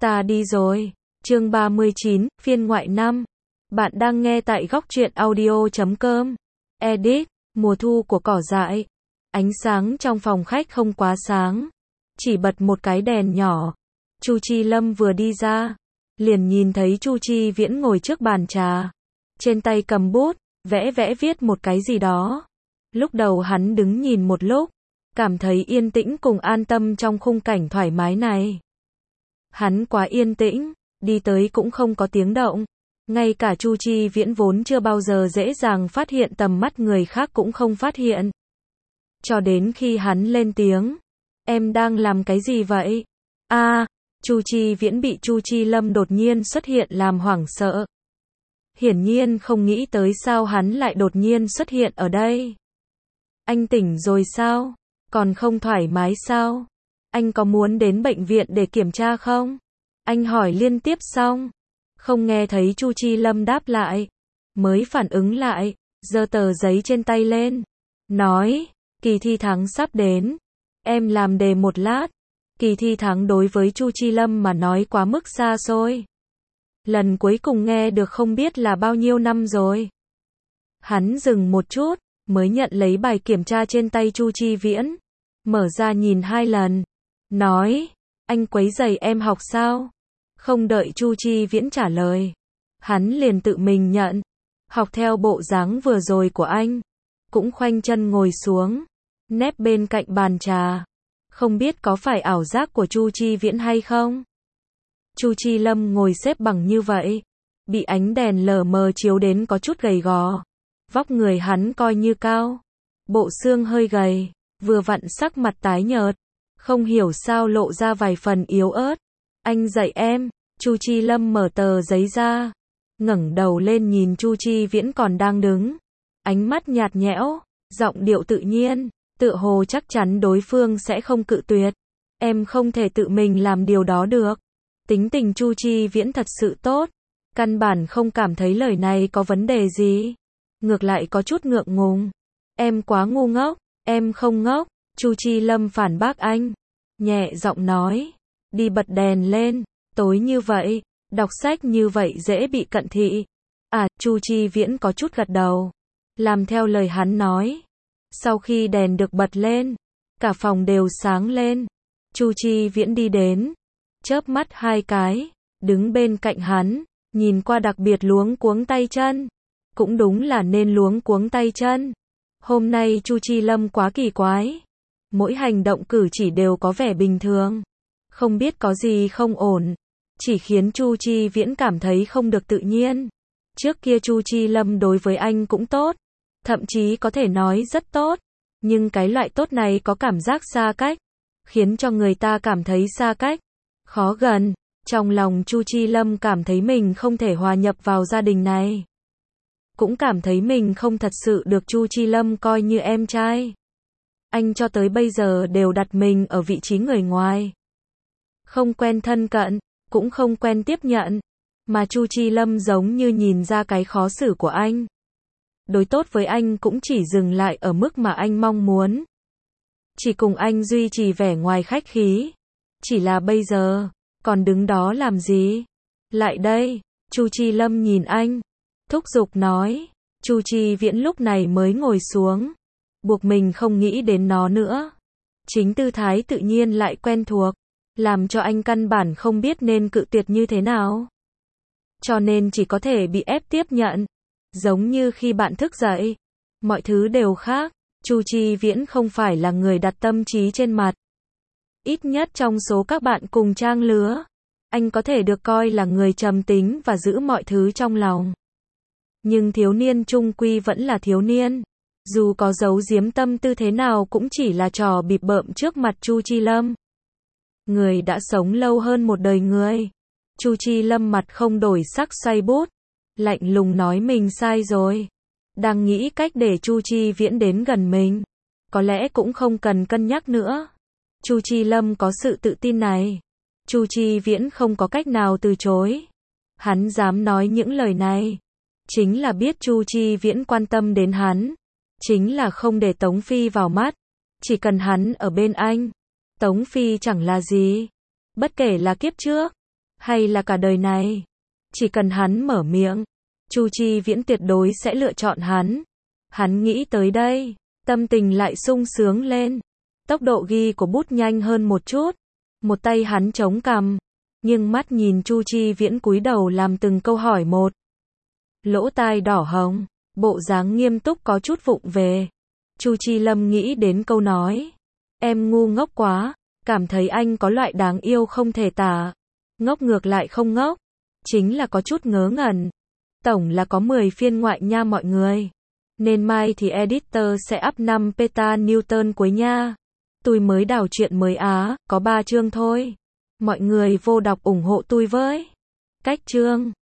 Ta đi rồi. Chương 39, phiên ngoại 5. Bạn đang nghe tại góc truyện audio.com. Edit, mùa thu của cỏ dại. Ánh sáng trong phòng khách không quá sáng. Chỉ bật một cái đèn nhỏ. Chu Chi Lâm vừa đi ra. Liền nhìn thấy Chu Chi Viễn ngồi trước bàn trà. Trên tay cầm bút, vẽ viết một cái gì đó. Lúc đầu hắn đứng nhìn một lúc. Cảm thấy yên tĩnh cùng an tâm trong khung cảnh thoải mái này. Hắn quá yên tĩnh, đi tới cũng không có tiếng động. Ngay cả Chu Chi Viễn vốn chưa bao giờ dễ dàng phát hiện tầm mắt người khác cũng không phát hiện. Cho đến khi hắn lên tiếng. Em đang làm cái gì vậy? Chu Chi Viễn bị Chu Chi Lâm đột nhiên xuất hiện làm hoảng sợ. Hiển nhiên không nghĩ tới sao hắn lại đột nhiên xuất hiện ở đây. Anh tỉnh rồi sao? Còn không thoải mái sao? Anh có muốn đến bệnh viện để kiểm tra không? Anh hỏi liên tiếp xong. Không nghe thấy Chu Chi Lâm đáp lại. Mới phản ứng lại, giơ tờ giấy trên tay lên. Nói, kỳ thi tháng sắp đến. Em làm đề một lát. Kỳ thi tháng đối với Chu Chi Lâm mà nói quá mức xa xôi. Lần cuối cùng nghe được không biết là bao nhiêu năm rồi. Hắn dừng một chút, mới nhận lấy bài kiểm tra trên tay Chu Chi Viễn. Mở ra nhìn 2 lần. Nói, anh quấy rầy em học sao? Không đợi Chu Chi Viễn trả lời. Hắn liền tự mình nhận. Học theo bộ dáng vừa rồi của anh. Cũng khoanh chân ngồi xuống. Nép bên cạnh bàn trà. Không biết có phải ảo giác của Chu Chi Viễn hay không? Chu Chi Lâm ngồi xếp bằng như vậy. Bị ánh đèn lờ mờ chiếu đến có chút gầy gò. Vóc người hắn coi như cao. Bộ xương hơi gầy. Vừa vặn sắc mặt tái nhợt. Không hiểu sao lộ ra vài phần yếu ớt. Anh dạy em. Chu Chi Lâm mở tờ giấy ra. Ngẩng đầu lên nhìn Chu Chi Viễn còn đang đứng. Ánh mắt nhạt nhẽo. Giọng điệu tự nhiên. Tựa hồ chắc chắn đối phương sẽ không cự tuyệt. Em không thể tự mình làm điều đó được. Tính tình Chu Chi Viễn thật sự tốt. Căn bản không cảm thấy lời này có vấn đề gì. Ngược lại có chút ngượng ngùng. Em quá ngu ngốc. Em không ngốc. Chu Chi Lâm phản bác anh. Nhẹ giọng nói. Đi bật đèn lên. Tối như vậy. Đọc sách như vậy dễ bị cận thị. Chu Chi Viễn có chút gật đầu. Làm theo lời hắn nói. Sau khi đèn được bật lên. Cả phòng đều sáng lên. Chu Chi Viễn đi đến. Chớp mắt 2 cái. Đứng bên cạnh hắn. Nhìn qua đặc biệt luống cuống tay chân. Cũng đúng là nên luống cuống tay chân. Hôm nay Chu Chi Lâm quá kỳ quái. Mỗi hành động cử chỉ đều có vẻ bình thường. Không biết có gì không ổn. Chỉ khiến Chu Chi Viễn cảm thấy không được tự nhiên. Trước kia Chu Chi Lâm đối với anh cũng tốt. Thậm chí có thể nói rất tốt. Nhưng cái loại tốt này có cảm giác xa cách. Khiến cho người ta cảm thấy xa cách. Khó gần. Trong lòng Chu Chi Lâm cảm thấy mình không thể hòa nhập vào gia đình này. Cũng cảm thấy mình không thật sự được Chu Chi Lâm coi như em trai. Anh cho tới bây giờ đều đặt mình ở vị trí người ngoài. Không quen thân cận, cũng không quen tiếp nhận. Mà Chu Chi Lâm giống như nhìn ra cái khó xử của anh. Đối tốt với anh cũng chỉ dừng lại ở mức mà anh mong muốn. Chỉ cùng anh duy trì vẻ ngoài khách khí. Chỉ là bây giờ, còn đứng đó làm gì? Lại đây, Chu Chi Lâm nhìn anh. Thúc giục nói. Chu Chi Viễn lúc này mới ngồi xuống. Buộc mình không nghĩ đến nó nữa. Chính tư thái tự nhiên lại quen thuộc. Làm cho anh căn bản không biết nên cự tuyệt như thế nào. Cho nên chỉ có thể bị ép tiếp nhận. Giống như khi bạn thức dậy. Mọi thứ đều khác. Chu Chi Viễn không phải là người đặt tâm trí trên mặt. Ít nhất trong số các bạn cùng trang lứa. Anh có thể được coi là người trầm tính và giữ mọi thứ trong lòng. Nhưng thiếu niên chung quy vẫn là thiếu niên. Dù có giấu giếm tâm tư thế nào cũng chỉ là trò bịp bợm trước mặt Chu Chi Lâm. Người đã sống lâu hơn một đời người. Chu Chi Lâm mặt không đổi sắc xoay bút. Lạnh lùng nói mình sai rồi. Đang nghĩ cách để Chu Chi Viễn đến gần mình. Có lẽ cũng không cần cân nhắc nữa. Chu Chi Lâm có sự tự tin này. Chu Chi Viễn không có cách nào từ chối. Hắn dám nói những lời này. Chính là biết Chu Chi Viễn quan tâm đến hắn. Chính là không để Tống Phi vào mắt. Chỉ cần hắn ở bên anh. Tống Phi chẳng là gì. Bất kể là kiếp trước. Hay là cả đời này? Chỉ cần hắn mở miệng, Chu Chi Viễn tuyệt đối sẽ lựa chọn hắn. Hắn nghĩ tới đây, tâm tình lại sung sướng lên. Tốc độ ghi của bút nhanh hơn một chút. Một tay hắn chống cằm, nhưng mắt nhìn Chu Chi Viễn cúi đầu làm từng câu hỏi một. Lỗ tai đỏ hồng, bộ dáng nghiêm túc có chút vụng về. Chu Chi Lâm nghĩ đến câu nói. Em ngu ngốc quá, cảm thấy anh có loại đáng yêu không thể tả. Ngốc ngược lại không ngốc, chính là có chút ngớ ngẩn. Tổng là có 10 phiên ngoại nha mọi người. Nên mai thì editor sẽ up 5 peta Newton cuối nha. Tôi mới đào chuyện mới á, có 3 chương thôi. Mọi người vô đọc ủng hộ tôi với. Cách chương